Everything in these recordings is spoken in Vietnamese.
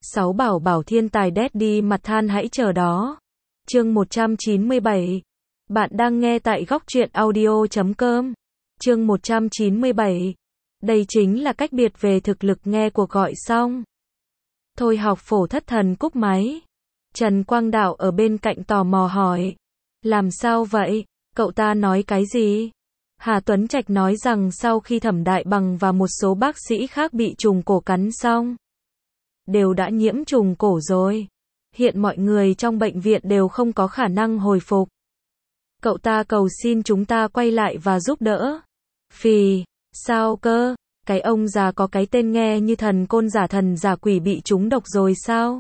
6 bảo bảo thiên tài daddy mặt than hãy chờ đó. Chương 197. Bạn đang nghe tại góc truyện audio.com. Chương 197. Đây chính là cách biệt về thực lực nghe cuộc gọi xong. Thôi học phổ thất thần cúp máy. Trần Quang Đạo ở bên cạnh tò mò hỏi. Làm sao vậy? Cậu ta nói cái gì? Hà Tuấn Trạch nói rằng sau khi Thẩm Đại Bằng và một số bác sĩ khác bị trùng cổ cắn xong, đều đã nhiễm trùng cổ rồi. Hiện mọi người trong bệnh viện đều không có khả năng hồi phục. Cậu ta cầu xin chúng ta quay lại và giúp đỡ. Phì, sao cơ? Cái ông già có cái tên nghe như thần giả quỷ bị trúng độc rồi sao?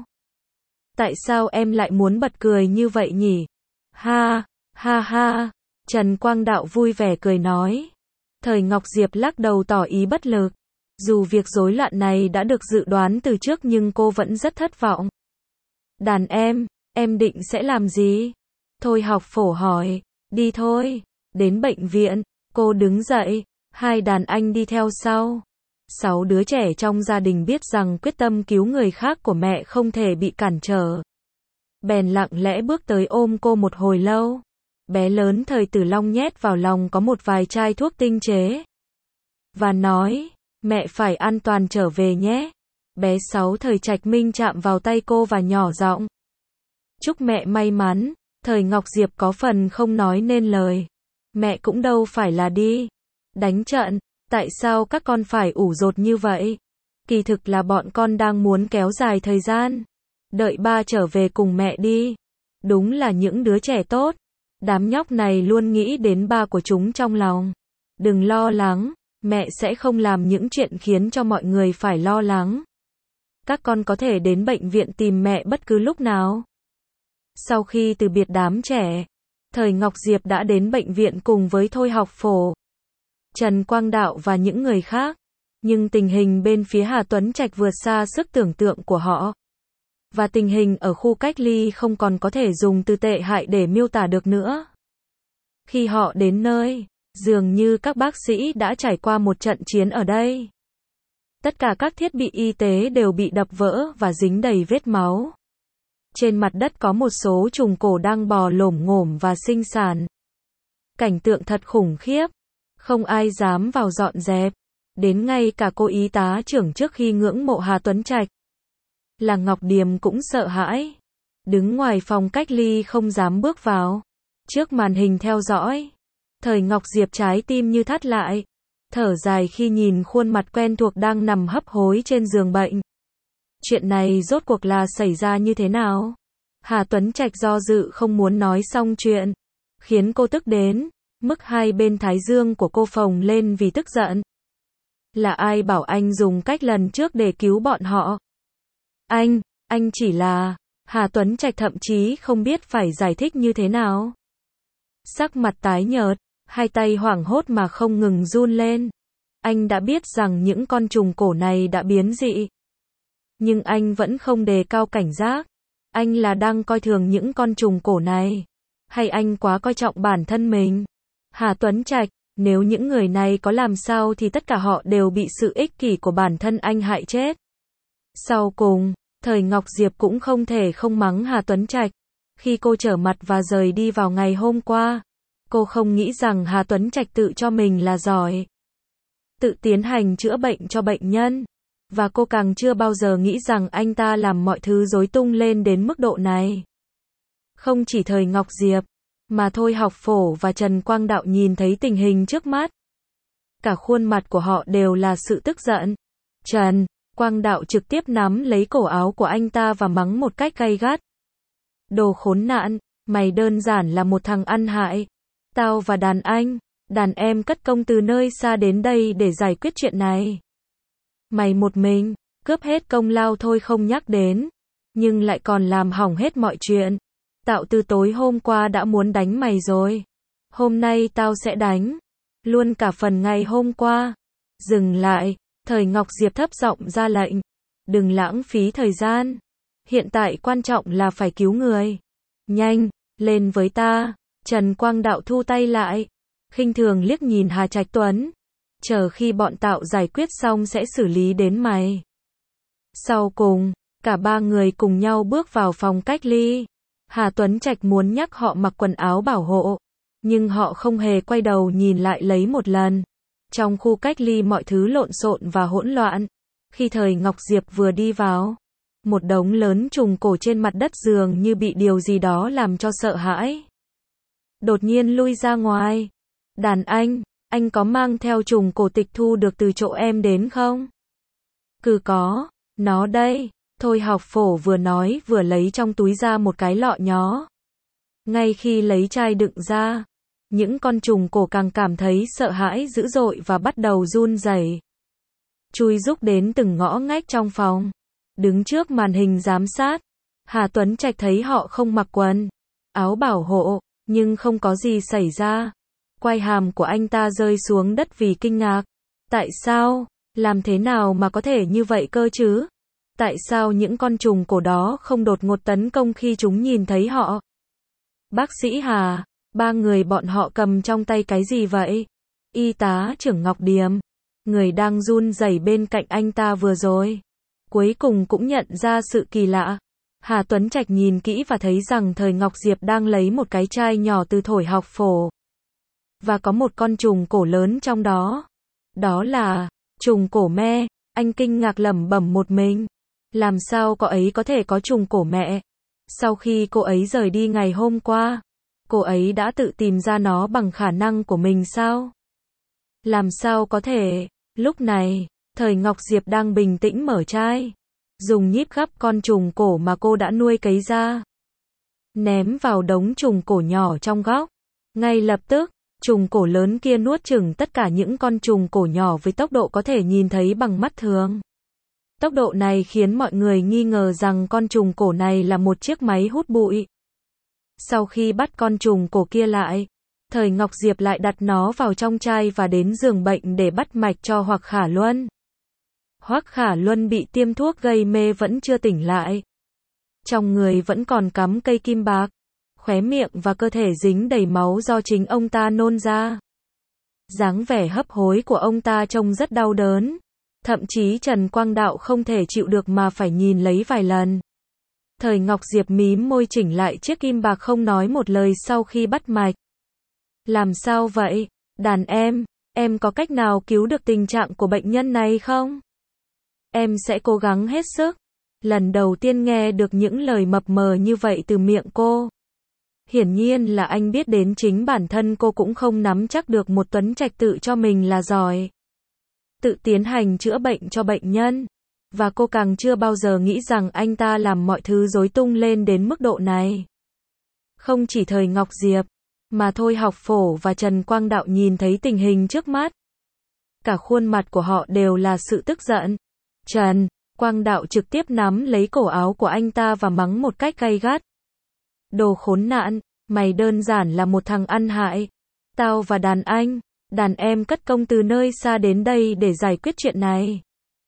Tại sao em lại muốn bật cười như vậy nhỉ? Ha, ha ha. Trần Quang Đạo vui vẻ cười nói. Thời Ngọc Diệp lắc đầu tỏ ý bất lực. Dù việc rối loạn này đã được dự đoán từ trước nhưng cô vẫn rất thất vọng. Đàn em định sẽ làm gì? Thôi học phổ hỏi. Đi thôi. Đến bệnh viện, cô đứng dậy, hai đàn anh đi theo sau. 6 đứa trẻ trong gia đình biết rằng quyết tâm cứu người khác của mẹ không thể bị cản trở. Bèn lặng lẽ bước tới ôm cô một hồi lâu. Bé lớn Thời Tử Long nhét vào lòng có một vài chai thuốc tinh chế. Và nói, mẹ phải an toàn trở về nhé. Bé 6 Thời Trạch Minh chạm vào tay cô và nhỏ giọng. Chúc mẹ may mắn. Thời Ngọc Diệp có phần không nói nên lời. Mẹ cũng đâu phải là đi đánh trận. Tại sao các con phải ủ rột như vậy? Kỳ thực là bọn con đang muốn kéo dài thời gian. Đợi ba trở về cùng mẹ đi. Đúng là những đứa trẻ tốt. Đám nhóc này luôn nghĩ đến ba của chúng trong lòng. Đừng lo lắng, mẹ sẽ không làm những chuyện khiến cho mọi người phải lo lắng. Các con có thể đến bệnh viện tìm mẹ bất cứ lúc nào. Sau khi từ biệt đám trẻ, Thời Ngọc Diệp đã đến bệnh viện cùng với Thôi học phổ, Trần Quang Đạo và những người khác. Nhưng tình hình bên phía Hà Tuấn Trạch vượt xa sức tưởng tượng của họ. Và tình hình ở khu cách ly không còn có thể dùng từ tệ hại để miêu tả được nữa. Khi họ đến nơi, dường như các bác sĩ đã trải qua một trận chiến ở đây. Tất cả các thiết bị y tế đều bị đập vỡ và dính đầy vết máu. Trên mặt đất có một số trùng cổ đang bò lổm ngổm và sinh sản. Cảnh tượng thật khủng khiếp. Không ai dám vào dọn dẹp. Đến ngay cả cô y tá trưởng trước khi ngưỡng mộ Hà Tuấn Trạch là Ngọc Điềm cũng sợ hãi. Đứng ngoài phòng cách ly không dám bước vào. Trước màn hình theo dõi, Thời Ngọc Diệp trái tim như thắt lại. Thở dài khi nhìn khuôn mặt quen thuộc đang nằm hấp hối trên giường bệnh. Chuyện này rốt cuộc là xảy ra như thế nào? Hà Tuấn Trạch do dự không muốn nói xong chuyện, khiến cô tức đến mức hai bên thái dương của cô phồng lên vì tức giận. Là ai bảo anh dùng cách lần trước để cứu bọn họ? Anh chỉ là... Hà Tuấn Trạch thậm chí không biết phải giải thích như thế nào. Sắc mặt tái nhợt, hai tay hoảng hốt mà không ngừng run lên. Anh đã biết rằng những con trùng cổ này đã biến dị. Nhưng anh vẫn không đề cao cảnh giác. Anh là đang coi thường những con trùng cổ này? Hay anh quá coi trọng bản thân mình? Hà Tuấn Trạch, nếu những người này có làm sao thì tất cả họ đều bị sự ích kỷ của bản thân anh hại chết. Sau cùng, Thời Ngọc Diệp cũng không thể không mắng Hà Tuấn Trạch. Khi cô trở mặt và rời đi vào ngày hôm qua, cô không nghĩ rằng Hà Tuấn Trạch tự cho mình là giỏi, tự tiến hành chữa bệnh cho bệnh nhân. Và cô càng chưa bao giờ nghĩ rằng anh ta làm mọi thứ rối tung lên đến mức độ này. Không chỉ Thời Ngọc Diệp, mà Thôi học phổ và Trần Quang Đạo nhìn thấy tình hình trước mắt. Cả khuôn mặt của họ đều là sự tức giận. Trần Quang Đạo trực tiếp nắm lấy cổ áo của anh ta và mắng một cách gay gắt. Đồ khốn nạn, mày đơn giản là một thằng ăn hại. Tao và đàn em cất công từ nơi xa đến đây để giải quyết chuyện này. Mày một mình, cướp hết công lao thôi không nhắc đến, nhưng lại còn làm hỏng hết mọi chuyện. Tạo từ tối hôm qua đã muốn đánh mày rồi. Hôm nay tao sẽ đánh luôn cả phần ngày hôm qua. Dừng lại, Thời Ngọc Diệp thấp giọng ra lệnh. Đừng lãng phí thời gian. Hiện tại quan trọng là phải cứu người. Nhanh, lên với ta. Trần Quang Đạo thu tay lại, khinh thường liếc nhìn Hà Trạch Tuấn. Chờ khi bọn Tạo giải quyết xong sẽ xử lý đến mày. Sau cùng, Cả ba người cùng nhau bước vào phòng cách ly. Hà Tuấn Trạch muốn nhắc họ mặc quần áo bảo hộ, nhưng họ không hề quay đầu nhìn lại lấy một lần. Trong khu cách ly mọi thứ lộn xộn và hỗn loạn. Khi Thời Ngọc Diệp vừa đi vào, một đống lớn trùng cổ trên mặt đất dường như bị điều gì đó làm cho sợ hãi. Đột nhiên lui ra ngoài. Đàn anh có mang theo trùng cổ tịch thu được từ chỗ em đến không? Cứ có, nó đây. Thôi học phổ vừa nói vừa lấy trong túi ra một cái lọ nhó. Ngay khi lấy chai đựng ra, những con trùng cổ càng cảm thấy sợ hãi dữ dội và bắt đầu run rẩy, chui rúc đến từng ngõ ngách trong phòng. Đứng trước màn hình giám sát, Hà Tuấn Trạch thấy họ không mặc quần áo bảo hộ, nhưng không có gì xảy ra. Quai hàm của anh ta rơi xuống đất vì kinh ngạc. Tại sao? Làm thế nào mà có thể như vậy cơ chứ? Tại sao những con trùng cổ đó không đột ngột tấn công khi chúng nhìn thấy họ? Bác sĩ Hà, ba người bọn họ cầm trong tay cái gì vậy? Y tá trưởng Ngọc Điềm, người đang run rẩy bên cạnh anh ta vừa rồi, cuối cùng cũng nhận ra sự kỳ lạ. Hà Tuấn Trạch nhìn kỹ và thấy rằng Thời Ngọc Diệp đang lấy một cái chai nhỏ từ thổi học phổ. Và có một con trùng cổ lớn trong đó. Đó là trùng cổ me. Anh kinh ngạc lẩm bẩm một mình. Làm sao cô ấy có thể có trùng cổ mẹ? Sau khi cô ấy rời đi ngày hôm qua, cô ấy đã tự tìm ra nó bằng khả năng của mình sao? Làm sao có thể? Lúc này, Thời Ngọc Diệp đang bình tĩnh mở chai, dùng nhíp gắp con trùng cổ mà cô đã nuôi cấy ra, ném vào đống trùng cổ nhỏ trong góc. Ngay lập tức, trùng cổ lớn kia nuốt chửng tất cả những con trùng cổ nhỏ với tốc độ có thể nhìn thấy bằng mắt thường. Tốc độ này khiến mọi người nghi ngờ rằng con trùng cổ này là một chiếc máy hút bụi. Sau khi bắt con trùng cổ kia lại, Thời Ngọc Diệp lại đặt nó vào trong chai và đến giường bệnh để bắt mạch cho Hoắc Khả Luân. Hoắc Khả Luân bị tiêm thuốc gây mê vẫn chưa tỉnh lại. Trong người vẫn còn cắm cây kim bạc, khóe miệng và cơ thể dính đầy máu do chính ông ta nôn ra. Dáng vẻ hấp hối của ông ta trông rất đau đớn. Thậm chí Trần Quang Đạo không thể chịu được mà phải nhìn lấy vài lần. Thời Ngọc Diệp mím môi chỉnh lại chiếc kim bạc không nói một lời sau khi bắt mạch. Làm sao vậy? Đàn em có cách nào cứu được tình trạng của bệnh nhân này không? Em sẽ cố gắng hết sức. Lần đầu tiên nghe được những lời mập mờ như vậy từ miệng cô. Hiển nhiên là anh biết đến chính bản thân cô cũng không nắm chắc được một Tuấn Trạch tự cho mình là giỏi, tự tiến hành chữa bệnh cho bệnh nhân. Và cô càng chưa bao giờ nghĩ rằng anh ta làm mọi thứ rối tung lên đến mức độ này. Không chỉ Thời Ngọc Diệp, mà Thôi Học Phổ và Trần Quang Đạo nhìn thấy tình hình trước mắt. Cả khuôn mặt của họ đều là sự tức giận. Trần Quang Đạo trực tiếp nắm lấy cổ áo của anh ta và mắng một cách gay gắt. Đồ khốn nạn, mày đơn giản là một thằng ăn hại. Tao và đàn em cất công từ nơi xa đến đây để giải quyết chuyện này.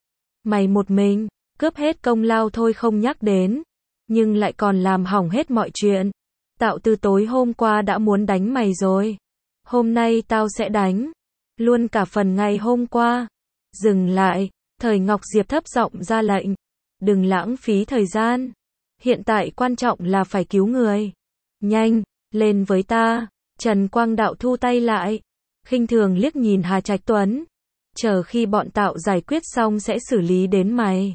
Mày một mình, cướp hết công lao thôi không nhắc đến, nhưng lại còn làm hỏng hết mọi chuyện. Tao từ tối hôm qua đã muốn đánh mày rồi. Hôm nay tao sẽ đánh luôn cả phần ngày hôm qua. Dừng lại, Thời Ngọc Diệp thấp giọng ra lệnh. Đừng lãng phí thời gian. Hiện tại quan trọng là phải cứu người. Nhanh, lên với ta. Trần Quang Đạo thu tay lại, khinh thường liếc nhìn Hà Trạch Tuấn. Chờ khi bọn Tạo giải quyết xong sẽ xử lý đến mày.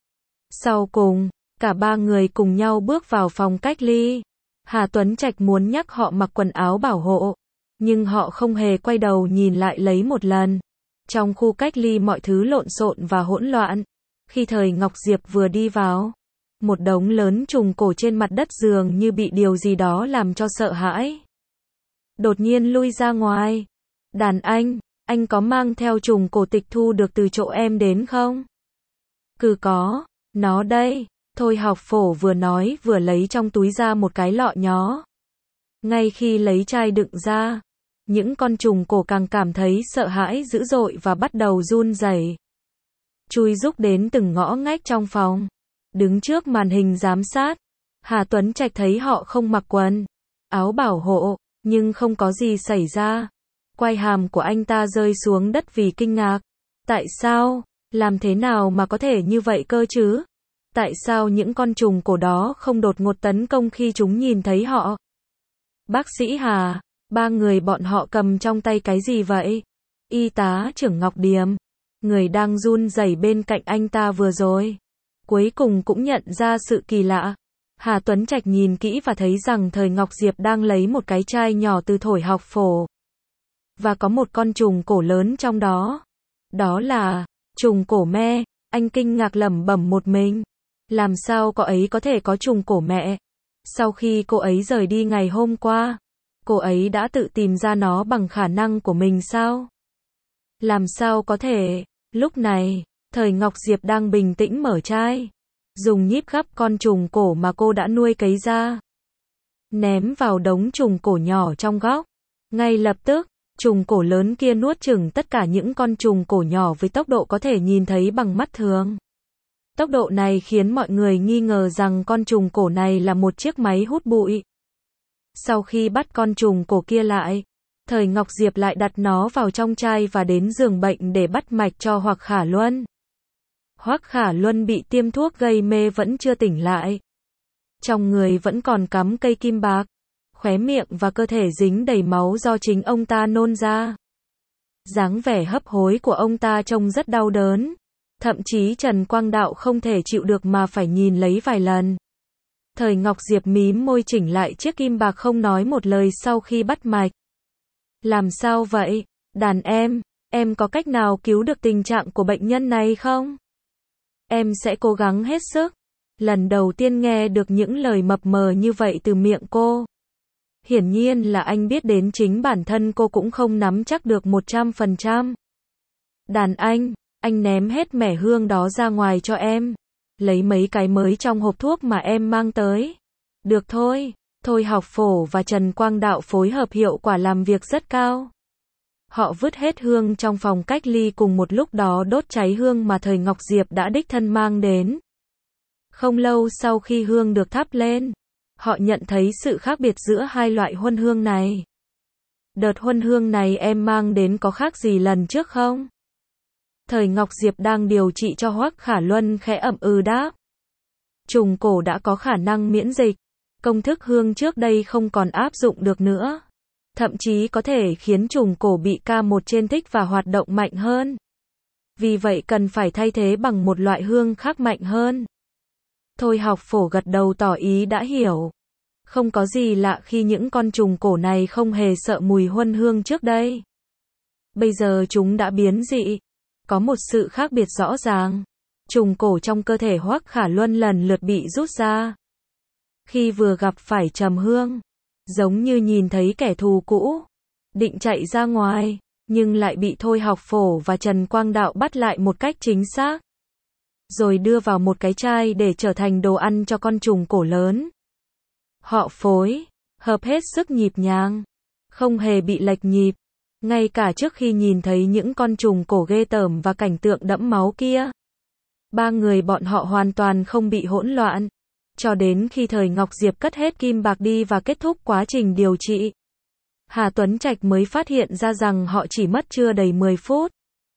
Sau cùng, cả ba người cùng nhau bước vào phòng cách ly. Hà Tuấn Trạch muốn nhắc họ mặc quần áo bảo hộ, nhưng họ không hề quay đầu nhìn lại lấy một lần. Trong khu cách ly mọi thứ lộn xộn và hỗn loạn. Khi Thời Ngọc Diệp vừa đi vào, một đống lớn trùng cổ trên mặt đất dường như bị điều gì đó làm cho sợ hãi. Đột nhiên lui ra ngoài. Đàn anh có mang theo trùng cổ tịch thu được từ chỗ em đến không? Cứ có, nó đây. Thôi Học Phổ vừa nói vừa lấy trong túi ra một cái lọ nhó. Ngay khi lấy chai đựng ra, những con trùng cổ càng cảm thấy sợ hãi dữ dội và bắt đầu run rẩy, chui rúc đến từng ngõ ngách trong phòng. Đứng trước màn hình giám sát, Hà Tuấn Trạch thấy họ không mặc quần áo bảo hộ, nhưng không có gì xảy ra. Quai hàm của anh ta rơi xuống đất vì kinh ngạc. Tại sao? Làm thế nào mà có thể như vậy cơ chứ? Tại sao những con trùng cổ đó không đột ngột tấn công khi chúng nhìn thấy họ? Bác sĩ Hà, ba người bọn họ cầm trong tay cái gì vậy? Y tá trưởng Ngọc Điềm, người đang run rẩy bên cạnh anh ta vừa rồi, cuối cùng cũng nhận ra sự kỳ lạ. Hà Tuấn Trạch nhìn kỹ và thấy rằng Thời Ngọc Diệp đang lấy một cái chai nhỏ từ thổi học phổ. Và có một con trùng cổ lớn trong đó. Đó là trùng cổ me. Anh kinh ngạc lẩm bẩm một mình. Làm sao cô ấy có thể có trùng cổ mẹ? Sau khi cô ấy rời đi ngày hôm qua, cô ấy đã tự tìm ra nó bằng khả năng của mình sao? Làm sao có thể? Lúc này, Thời Ngọc Diệp đang bình tĩnh mở chai, dùng nhíp gắp con trùng cổ mà cô đã nuôi cấy ra, ném vào đống trùng cổ nhỏ trong góc. Ngay lập tức, trùng cổ lớn kia nuốt chửng tất cả những con trùng cổ nhỏ với tốc độ có thể nhìn thấy bằng mắt thường. Tốc độ này khiến mọi người nghi ngờ rằng con trùng cổ này là một chiếc máy hút bụi. Sau khi bắt con trùng cổ kia lại, Thời Ngọc Diệp lại đặt nó vào trong chai và đến giường bệnh để bắt mạch cho Hoắc Khả Luân. Hoắc Khả Luân bị tiêm thuốc gây mê vẫn chưa tỉnh lại. Trong người vẫn còn cắm cây kim bạc, khóe miệng và cơ thể dính đầy máu do chính ông ta nôn ra. Dáng vẻ hấp hối của ông ta trông rất đau đớn. Thậm chí Trần Quang Đạo không thể chịu được mà phải nhìn lấy vài lần. Thời Ngọc Diệp mím môi chỉnh lại chiếc kim bạc không nói một lời sau khi bắt mạch. Làm sao vậy, đàn em có cách nào cứu được tình trạng của bệnh nhân này không? Em sẽ cố gắng hết sức. Lần đầu tiên nghe được những lời mập mờ như vậy từ miệng cô. Hiển nhiên là anh biết đến chính bản thân cô cũng không nắm chắc được 100%. Đàn anh ném hết mẻ hương đó ra ngoài cho em. Lấy mấy cái mới trong hộp thuốc mà em mang tới. Được thôi. Thôi Học Phổ và Trần Quang Đạo phối hợp hiệu quả làm việc rất cao. Họ vứt hết hương trong phòng cách ly cùng một lúc đó đốt cháy hương mà Thời Ngọc Diệp đã đích thân mang đến. Không lâu sau khi hương được thắp lên, họ nhận thấy sự khác biệt giữa hai loại huân hương này. Đợt huân hương này em mang đến có khác gì lần trước không? Thời Ngọc Diệp đang điều trị cho Hoắc Khả Luân khẽ ậm ừ đáp. Trùng cổ đã có khả năng miễn dịch. Công thức hương trước đây không còn áp dụng được nữa. Thậm chí có thể khiến trùng cổ bị K1 trên thích và hoạt động mạnh hơn. Vì vậy cần phải thay thế bằng một loại hương khác mạnh hơn. Thôi Học Phổ gật đầu tỏ ý đã hiểu. Không có gì lạ khi những con trùng cổ này không hề sợ mùi huân hương trước đây. Bây giờ chúng đã biến dị. Có một sự khác biệt rõ ràng. Trùng cổ trong cơ thể Hoắc Khả Luân lần lượt bị rút ra. Khi vừa gặp phải Trầm Hương, giống như nhìn thấy kẻ thù cũ, định chạy ra ngoài, nhưng lại bị Thôi Học Phổ và Trần Quang Đạo bắt lại một cách chính xác. Rồi đưa vào một cái chai để trở thành đồ ăn cho con trùng cổ lớn. Họ phối hợp hết sức nhịp nhàng, không hề bị lệch nhịp. Ngay cả trước khi nhìn thấy những con trùng cổ ghê tởm và cảnh tượng đẫm máu kia, ba người bọn họ hoàn toàn không bị hỗn loạn. Cho đến khi Thời Ngọc Diệp cất hết kim bạc đi và kết thúc quá trình điều trị, Hà Tuấn Trạch mới phát hiện ra rằng họ chỉ mất chưa đầy 10 phút.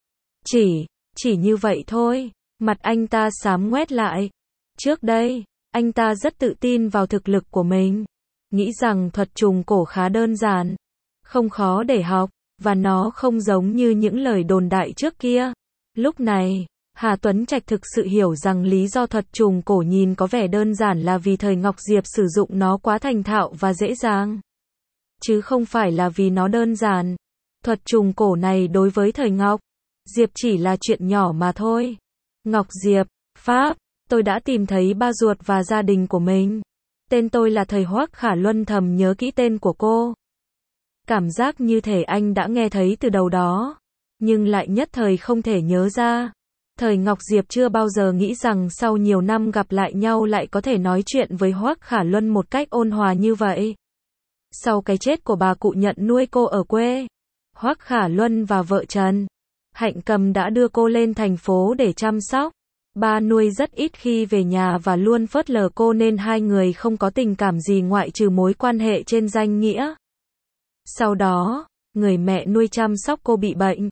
Chỉ như vậy thôi, mặt anh ta xám ngoét lại. Trước đây, anh ta rất tự tin vào thực lực của mình, nghĩ rằng thuật trùng cổ khá đơn giản, không khó để học, và nó không giống như những lời đồn đại trước kia. Lúc này, Hà Tuấn Trạch thực sự hiểu rằng lý do thuật trùng cổ nhìn có vẻ đơn giản là vì Thời Ngọc Diệp sử dụng nó quá thành thạo và dễ dàng. Chứ không phải là vì nó đơn giản. Thuật trùng cổ này đối với Thời Ngọc Diệp chỉ là chuyện nhỏ mà thôi. Ngọc Diệp, Pháp, tôi đã tìm thấy ba ruột và gia đình của mình. Tên tôi là Thời Hoắc Khả Luân thầm nhớ kỹ tên của cô. Cảm giác như thể anh đã nghe thấy từ đầu đó, nhưng lại nhất thời không thể nhớ ra. Thời Ngọc Diệp chưa bao giờ nghĩ rằng sau nhiều năm gặp lại nhau lại có thể nói chuyện với Hoắc Khả Luân một cách ôn hòa như vậy. Sau cái chết của bà cụ nhận nuôi cô ở quê, Hoắc Khả Luân và vợ Trần Hạnh Cầm đã đưa cô lên thành phố để chăm sóc. Ba nuôi rất ít khi về nhà và luôn phớt lờ cô nên hai người không có tình cảm gì ngoại trừ mối quan hệ trên danh nghĩa. Sau đó, người mẹ nuôi chăm sóc cô bị bệnh.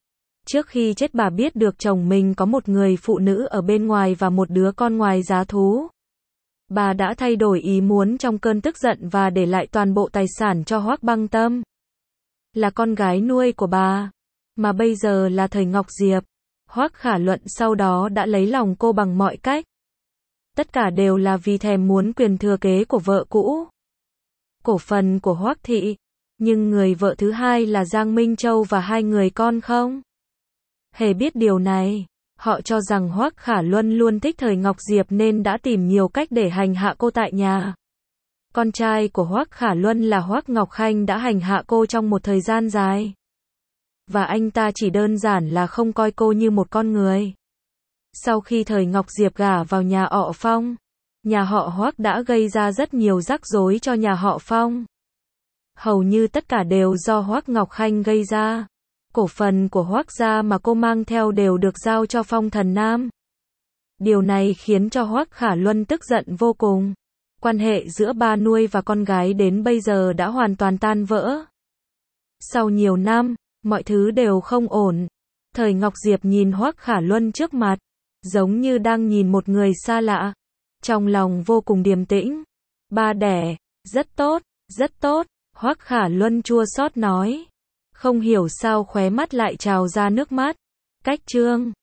Trước khi chết bà biết được chồng mình có một người phụ nữ ở bên ngoài và một đứa con ngoài giá thú. Bà đã thay đổi ý muốn trong cơn tức giận và để lại toàn bộ tài sản cho Hoắc Băng Tâm. Là con gái nuôi của bà. Mà bây giờ là thời Ngọc Diệp. Hoắc Khả Luận sau đó đã lấy lòng cô bằng mọi cách. Tất cả đều là vì thèm muốn quyền thừa kế của vợ cũ. Cổ phần của Hoắc thị. Nhưng người vợ thứ hai là Giang Minh Châu và hai người con không hề biết điều này. Họ cho rằng Hoắc Khả Luân luôn thích thời Ngọc Diệp nên đã tìm nhiều cách để hành hạ cô tại nhà. Con trai của Hoắc Khả Luân là Hoắc Ngọc Khanh đã hành hạ cô trong một thời gian dài. Và anh ta chỉ đơn giản là không coi cô như một con người. Sau khi thời Ngọc Diệp gả vào nhà họ Phong, nhà họ Hoắc đã gây ra rất nhiều rắc rối cho nhà họ Phong. Hầu như tất cả đều do Hoắc Ngọc Khanh gây ra. Cổ phần của Hoắc gia mà cô mang theo đều được giao cho Phong Thần Nam. Điều này khiến cho Hoắc Khả Luân tức giận vô cùng. Quan hệ giữa ba nuôi và con gái đến bây giờ đã hoàn toàn tan vỡ. Sau nhiều năm, mọi thứ đều không ổn. Thời Ngọc Diệp nhìn Hoắc Khả Luân trước mặt, giống như đang nhìn một người xa lạ. Trong lòng vô cùng điềm tĩnh. Ba đẻ, rất tốt, rất tốt. Hoắc Khả Luân chua xót nói. Không hiểu sao khóe mắt lại trào ra nước mắt. Cách chương